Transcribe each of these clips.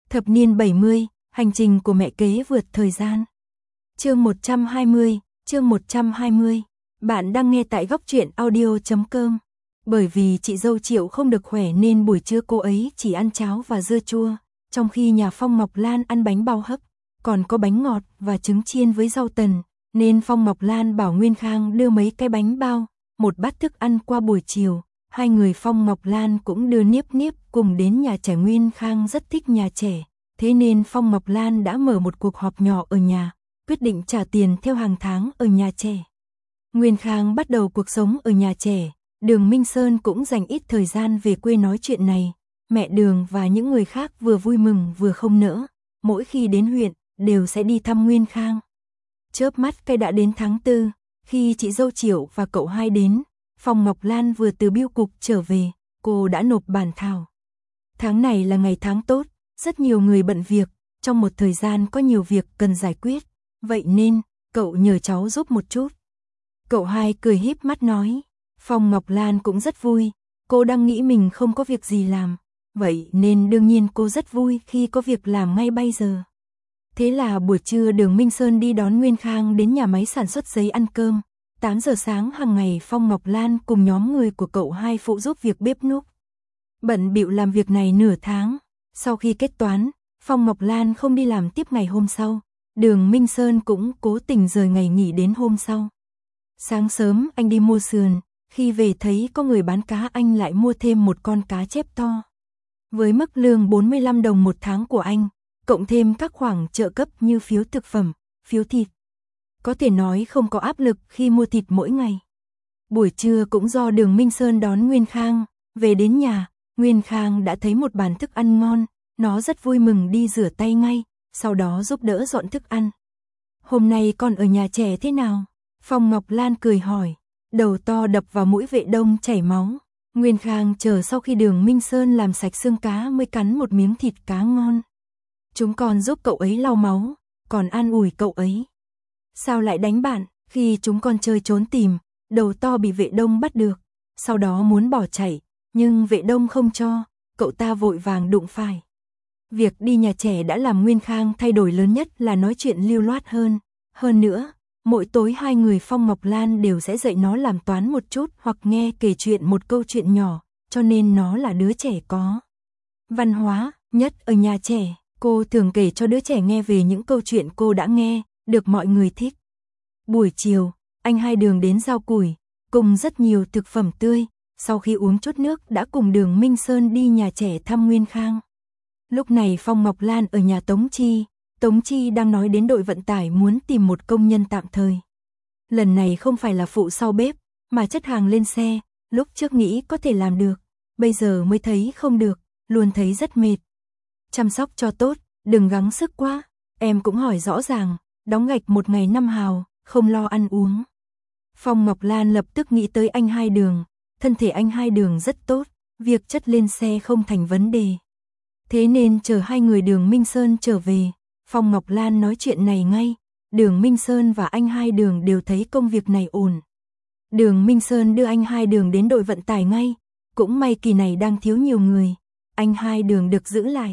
Thập niên 70, hành trình của mẹ kế vượt thời gian. Chương 120. Bạn đang nghe tại góc truyện audio.com. Bởi vì chị dâu Triệu không được khỏe nên buổi trưa cô ấy chỉ ăn cháo và dưa chua, trong khi nhà Phong Ngọc Lan ăn bánh bao hấp, còn có bánh ngọt và trứng chiên với rau tần, nên Phong Ngọc Lan bảo Nguyên Khang đưa mấy cái bánh bao, một bát thức ăn qua buổi chiều. Hai người Phong Ngọc Lan cũng đưa Niếp Niếp cùng đến nhà trẻ. Nguyên Khang rất thích nhà trẻ, thế nên Phong Ngọc Lan đã mở một cuộc họp nhỏ ở nhà, quyết định trả tiền theo hàng tháng ở nhà trẻ. Nguyên Khang bắt đầu cuộc sống ở nhà trẻ, Đường Minh Sơn cũng dành ít thời gian về quê nói chuyện này. Mẹ Đường và những người khác vừa vui mừng vừa không nỡ, mỗi khi đến huyện đều sẽ đi thăm Nguyên Khang. Chớp mắt cái đã đến tháng 4, khi chị dâu Triệu và cậu hai đến. Phong Ngọc Lan vừa từ bưu cục trở về, cô đã nộp bản thảo. Tháng này là ngày tháng tốt, rất nhiều người bận việc, trong một thời gian có nhiều việc cần giải quyết, vậy nên cậu nhờ cháu giúp một chút. Cậu hai cười híp mắt nói. Phong Ngọc Lan cũng rất vui, cô đang nghĩ mình không có việc gì làm, vậy nên đương nhiên cô rất vui khi có việc làm ngay bây giờ. Thế là buổi trưa Đường Minh Sơn đi đón Nguyên Khang đến nhà máy sản xuất giấy ăn cơm. 8 giờ sáng hàng ngày Phong Ngọc Lan cùng nhóm người của cậu hai phụ giúp việc bếp núc. Bận bịu làm việc này nửa tháng, sau khi kết toán, Phong Ngọc Lan không đi làm tiếp ngày hôm sau, Đường Minh Sơn cũng cố tình rời ngày nghỉ đến hôm sau. Sáng sớm anh đi mua sườn, khi về thấy có người bán cá anh lại mua thêm một con cá chép to. Với mức lương 45 đồng một tháng của anh, cộng thêm các khoản trợ cấp như phiếu thực phẩm, phiếu thịt. Có thể nói không có áp lực khi mua thịt mỗi ngày. Buổi trưa cũng do Đường Minh Sơn đón Nguyên Khang, về đến nhà, Nguyên Khang đã thấy một bàn thức ăn ngon, nó rất vui mừng đi rửa tay ngay, sau đó giúp đỡ dọn thức ăn. Hôm nay con ở nhà trẻ thế nào? Phong Ngọc Lan cười hỏi, đầu to đập vào mũi Vệ Đông chảy máu. Nguyên Khang chờ sau khi Đường Minh Sơn làm sạch xương cá mới cắn một miếng thịt cá ngon. Chúng con giúp cậu ấy lau máu, còn an ủi cậu ấy. Sao lại đánh bạn? Khi chúng con chơi trốn tìm, đầu to bị Vệ Đông bắt được, sau đó muốn bỏ chạy, nhưng Vệ Đông không cho, cậu ta vội vàng đụng phải. Việc đi nhà trẻ đã làm Nguyên Khang thay đổi lớn nhất là nói chuyện lưu loát hơn. Hơn nữa, mỗi tối hai người Phong Ngọc Lan đều sẽ dạy nó làm toán một chút hoặc nghe kể chuyện một câu chuyện nhỏ, cho nên nó là đứa trẻ có văn hóa nhất ở nhà trẻ. Cô thường kể cho đứa trẻ nghe về những câu chuyện cô đã nghe, được mọi người thích. Buổi chiều, anh hai Đường đến rau củi, cùng rất nhiều thực phẩm tươi, sau khi uống chút nước đã cùng Đường Minh Sơn đi nhà trẻ thăm Nguyên Khang. Lúc này Phong Ngọc Lan ở nhà Tống Chi đang nói đến đội vận tải muốn tìm một công nhân tạm thời. Lần này không phải là phụ sau bếp, mà chất hàng lên xe, lúc trước nghĩ có thể làm được, bây giờ mới thấy không được, luôn thấy rất mệt. Chăm sóc cho tốt, đừng gắng sức quá, em cũng hỏi rõ ràng, đóng gạch một ngày 5 hào, không lo ăn uống. Phong Ngọc Lan lập tức nghĩ tới anh hai Đường, thân thể anh hai Đường rất tốt, việc chất lên xe không thành vấn đề. Thế nên chờ hai người Đường Minh Sơn trở về, Phong Ngọc Lan nói chuyện này ngay, Đường Minh Sơn và anh hai Đường đều thấy công việc này ổn. Đường Minh Sơn đưa anh hai Đường đến đội vận tải ngay, cũng may kỳ này đang thiếu nhiều người, anh hai Đường được giữ lại.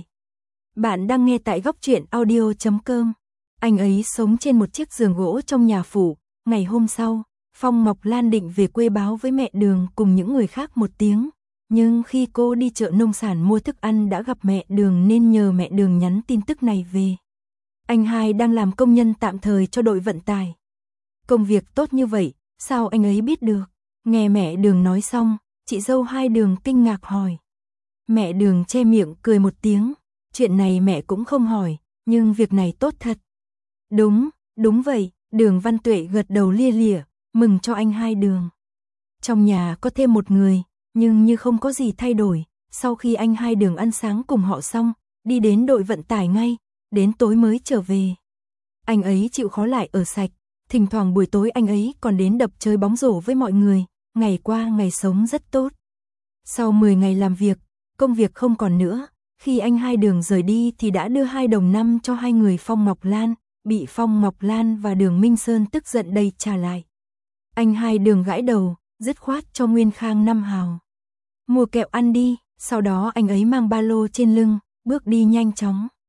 Bạn đang nghe tại góc truyện audio.com. Anh ấy sống trên một chiếc giường gỗ trong nhà phủ. Ngày hôm sau, Phong Ngọc Lan định về quê báo với mẹ Đường cùng những người khác một tiếng. Nhưng khi cô đi chợ nông sản mua thức ăn đã gặp mẹ Đường nên nhờ mẹ Đường nhắn tin tức này về. Anh hai đang làm công nhân tạm thời cho đội vận tải. Công việc tốt như vậy, sao anh ấy biết được? Nghe mẹ Đường nói xong, chị dâu hai Đường kinh ngạc hỏi. Mẹ Đường che miệng cười một tiếng. Chuyện này mẹ cũng không hỏi, nhưng việc này tốt thật. Đúng vậy, Đường Văn Tuệ gật đầu lia lịa, mừng cho anh hai Đường. Trong nhà có thêm một người, nhưng như không có gì thay đổi, sau khi anh hai Đường ăn sáng cùng họ xong, đi đến đội vận tải ngay, đến tối mới trở về. Anh ấy chịu khó lại ở sạch, thỉnh thoảng buổi tối anh ấy còn đến đập chơi bóng rổ với mọi người, ngày qua ngày sống rất tốt. Sau 10 ngày làm việc, công việc không còn nữa. Khi anh hai Đường rời đi thì đã đưa 2 đồng 5 cho hai người Phong Ngọc Lan, bị Phong Ngọc Lan và Đường Minh Sơn tức giận đầy trả lại. Anh hai Đường gãi đầu, dứt khoát cho Nguyên Khang 5 hào. Mua kẹo ăn đi, sau đó anh ấy mang ba lô trên lưng, bước đi nhanh chóng.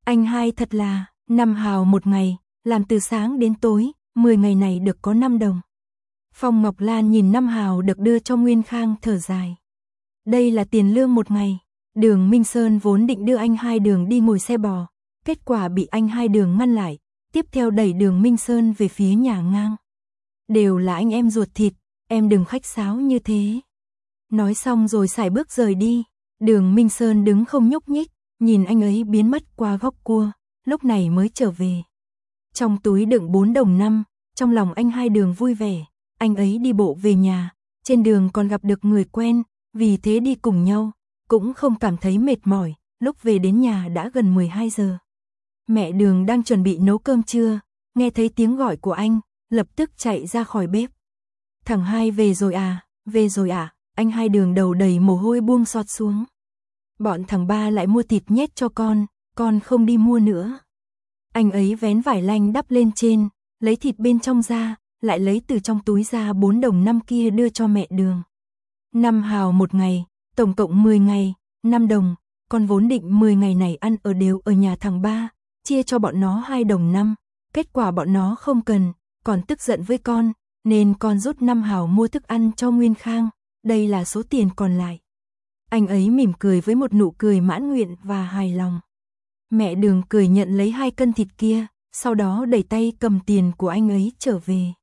Anh hai thật là, 5 hào một ngày, làm từ sáng đến tối, 10 ngày này được có 5 đồng. Phong Ngọc Lan nhìn 5 hào được đưa cho Nguyên Khang thở dài. Đây là tiền lương một ngày. Đường Minh Sơn vốn định đưa anh hai Đường đi ngồi xe bò, kết quả bị anh hai Đường ngăn lại, tiếp theo đẩy Đường Minh Sơn về phía nhà ngang. Đều là anh em ruột thịt, em đừng khách sáo như thế. Nói xong rồi sải bước rời đi. Đường Minh Sơn đứng không nhúc nhích, nhìn anh ấy biến mất qua góc cua, lúc này mới trở về. Trong túi đựng 4 đồng 5, trong lòng anh hai Đường vui vẻ, anh ấy đi bộ về nhà, trên đường còn gặp được người quen, vì thế đi cùng nhau, cũng không cảm thấy mệt mỏi, lúc về đến nhà đã gần 12 giờ. Mẹ Đường đang chuẩn bị nấu cơm trưa, nghe thấy tiếng gọi của anh, lập tức chạy ra khỏi bếp. Thằng hai về rồi à, về rồi à, anh hai Đường đầu đầy mồ hôi buông xọt xuống. Bọn thằng ba lại mua thịt nhét cho con không đi mua nữa. Anh ấy vén vải lanh đắp lên trên, lấy thịt bên trong ra, lại lấy từ trong túi ra 4 đồng 5 kia đưa cho mẹ Đường. 5 hào một ngày, tổng cộng 10 ngày, 5 đồng, con vốn định 10 ngày này ăn ở đều ở nhà thằng ba, chia cho bọn nó 2 đồng 5, kết quả bọn nó không cần, còn tức giận với con, nên con rút 5 hào mua thức ăn cho Nguyên Khang, đây là số tiền còn lại. Anh ấy mỉm cười với một nụ cười mãn nguyện và hài lòng. Mẹ Đường cười nhận lấy 2 cân thịt kia, sau đó đẩy tay cầm tiền của anh ấy trở về.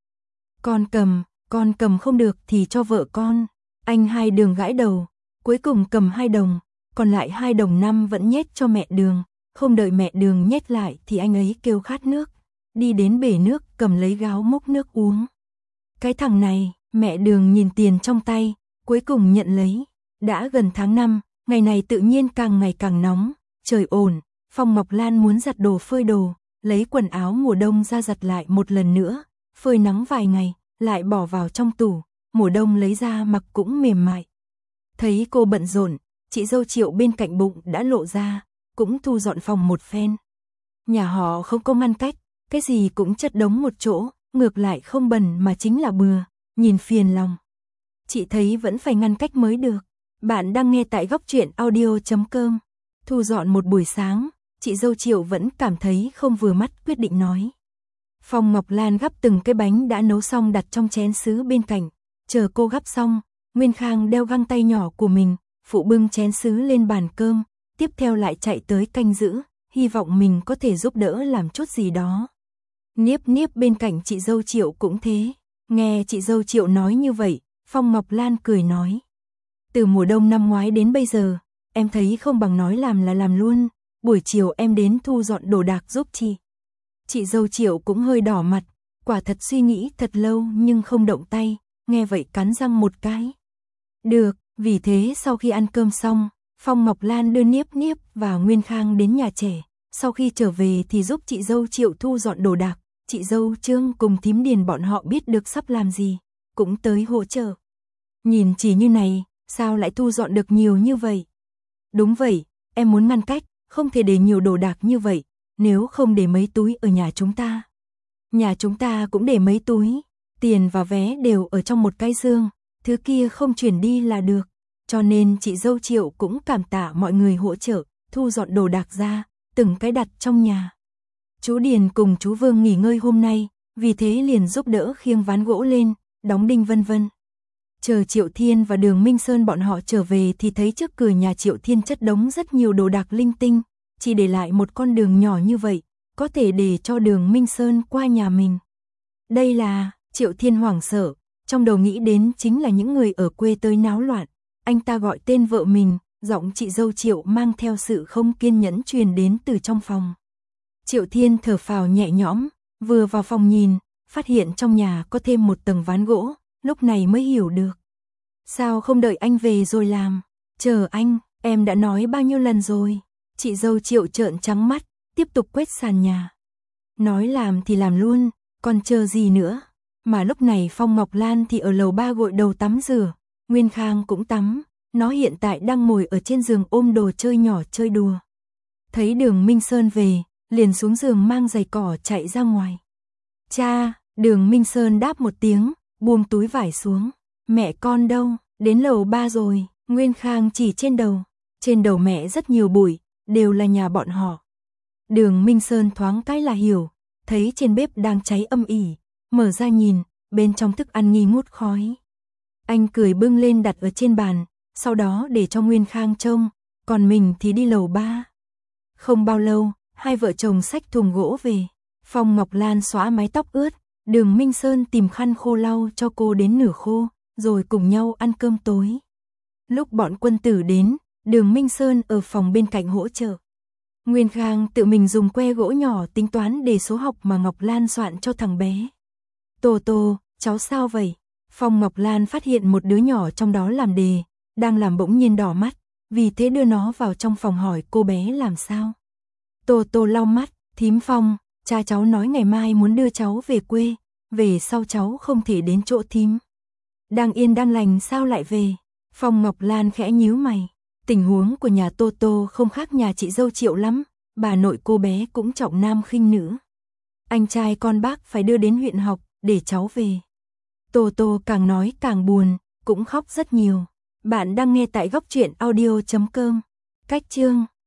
Con cầm không được thì cho vợ con. Anh hai Đường gãi đầu, cuối cùng cầm 2 đồng, còn lại 2 đồng 5 vẫn nhét cho mẹ Đường, không đợi mẹ Đường nhét lại thì anh ấy kêu khát nước, đi đến bể nước cầm lấy gáo múc nước uống. Cái thằng này, mẹ Đường nhìn tiền trong tay, cuối cùng nhận lấy. Đã gần tháng 5, ngày này tự nhiên càng ngày càng nóng, trời ổn, Phong Ngọc Lan muốn giặt đồ phơi đồ, lấy quần áo mùa đông ra giặt lại một lần nữa, phơi nắng vài ngày, lại bỏ vào trong tủ, mùa đông lấy ra mặc cũng mềm mại. Thấy cô bận rộn, chị dâu Triệu bên cạnh bụng đã lộ ra, cũng thu dọn phòng một phen. Nhà họ không có ngăn cách, cái gì cũng chất đống một chỗ, ngược lại không bẩn mà chính là bừa, nhìn phiền lòng. Chị thấy vẫn phải ngăn cách mới được. Bạn đang nghe tại góc truyện audio.com. Thu dọn một buổi sáng, chị dâu Triệu vẫn cảm thấy không vừa mắt, quyết định nói. Phong Ngọc Lan gắp từng cái bánh đã nấu xong đặt trong chén sứ bên cạnh, chờ cô gắp xong, Nguyên Khang đeo găng tay nhỏ của mình, phụ bưng chén sứ lên bàn cơm, tiếp theo lại chạy tới canh giữ, hy vọng mình có thể giúp đỡ làm chút gì đó. Niếp Niếp bên cạnh chị dâu Triệu cũng thế, nghe chị dâu Triệu nói như vậy, Phong Ngọc Lan cười nói. Từ mùa đông năm ngoái đến bây giờ, em thấy không bằng nói làm là làm luôn, buổi chiều em đến thu dọn đồ đạc giúp chị. Chị dâu Triệu cũng hơi đỏ mặt, quả thật suy nghĩ thật lâu nhưng không động tay, nghe vậy cắn răng một cái. Được, vì thế sau khi ăn cơm xong, Phong Ngọc Lan đưa Niếp Niếp và Nguyên Khang đến nhà trẻ, sau khi trở về thì giúp chị dâu Triệu thu dọn đồ đạc, chị dâu Trương cùng thím Điền bọn họ biết được sắp làm gì, cũng tới hỗ trợ. Nhìn chỉ như này, sao lại thu dọn được nhiều như vậy? Đúng vậy, em muốn ngăn cách, không thể để nhiều đồ đạc như vậy, nếu không để mấy túi ở nhà chúng ta. Nhà chúng ta cũng để mấy túi, tiền và vé đều ở trong một cái dương, thứ kia không chuyển đi là được. Cho nên chị dâu Triệu cũng cảm tạ mọi người hỗ trợ, thu dọn đồ đạc ra, từng cái đặt trong nhà. Chú Điền cùng chú Vương nghỉ ngơi hôm nay, vì thế liền giúp đỡ khiêng ván gỗ lên, đóng đinh vân vân. Chờ Triệu Thiên và Đường Minh Sơn bọn họ trở về thì thấy trước cửa nhà Triệu Thiên chất đống rất nhiều đồ đạc linh tinh, chỉ để lại một con đường nhỏ như vậy, có thể để cho Đường Minh Sơn qua nhà mình. Đây là, Triệu Thiên hoảng sợ, trong đầu nghĩ đến chính là những người ở quê tới náo loạn, anh ta gọi tên vợ mình, giọng chị dâu Triệu mang theo sự không kiên nhẫn truyền đến từ trong phòng. Triệu Thiên thở phào nhẹ nhõm, vừa vào phòng nhìn, phát hiện trong nhà có thêm một tầng ván gỗ, lúc này mới hiểu được. Sao không đợi anh về rồi làm? Chờ anh, em đã nói bao nhiêu lần rồi. Chị dâu Triệu trợn trắng mắt, tiếp tục quét sàn nhà. Nói làm thì làm luôn, còn chờ gì nữa? Mà lúc này Phong Ngọc Lan thì ở lầu 3 gội đầu tắm rửa, Nguyên Khang cũng tắm, nó hiện tại đang ngồi ở trên giường ôm đồ chơi nhỏ chơi đùa. Thấy Đường Minh Sơn về, liền xuống giường mang giày cỏ chạy ra ngoài. Cha, Đường Minh Sơn đáp một tiếng, buông túi vải xuống. Mẹ con đâu? Đến lầu 3 rồi, Nguyên Khang chỉ trên đầu. Trên đầu mẹ rất nhiều bụi, đều là nhà bọn họ. Đường Minh Sơn thoáng cái là hiểu, thấy trên bếp đang cháy âm ỉ, mở ra nhìn, bên trong thức ăn nghi ngút khói. Anh cười bưng lên đặt ở trên bàn, sau đó để cho Nguyên Khang trông, còn mình thì đi lầu 3. Không bao lâu, hai vợ chồng xách thùng gỗ về. Phong Ngọc Lan xóa mái tóc ướt, Đường Minh Sơn tìm khăn khô lau cho cô đến nửa khô, rồi cùng nhau ăn cơm tối. Lúc bọn Quân Tử đến, Đường Minh Sơn ở phòng bên cạnh hỗ trợ. Nguyên Khang tự mình dùng que gỗ nhỏ tính toán đề số học mà Ngọc Lan soạn cho thằng bé. Tô Tô, cháu sao vậy? Phong Ngọc Lan phát hiện một đứa nhỏ trong đó làm đề, đang làm bỗng nhiên đỏ mắt, vì thế đưa nó vào trong phòng hỏi cô bé làm sao. Tô Tô lau mắt, thím Phong, cha cháu nói ngày mai muốn đưa cháu về quê, về sau cháu không thể đến chỗ thím. Đang yên đang lành sao lại về? Phong Ngọc Lan khẽ nhíu mày, tình huống của nhà Tô Tô không khác nhà chị dâu Triệu lắm, bà nội cô bé cũng trọng nam khinh nữ. Anh trai con bác phải đưa đến huyện học, để cháu về. Tô Tô càng nói càng buồn, cũng khóc rất nhiều. Bạn đang nghe tại góc truyện audio.com. Cách chương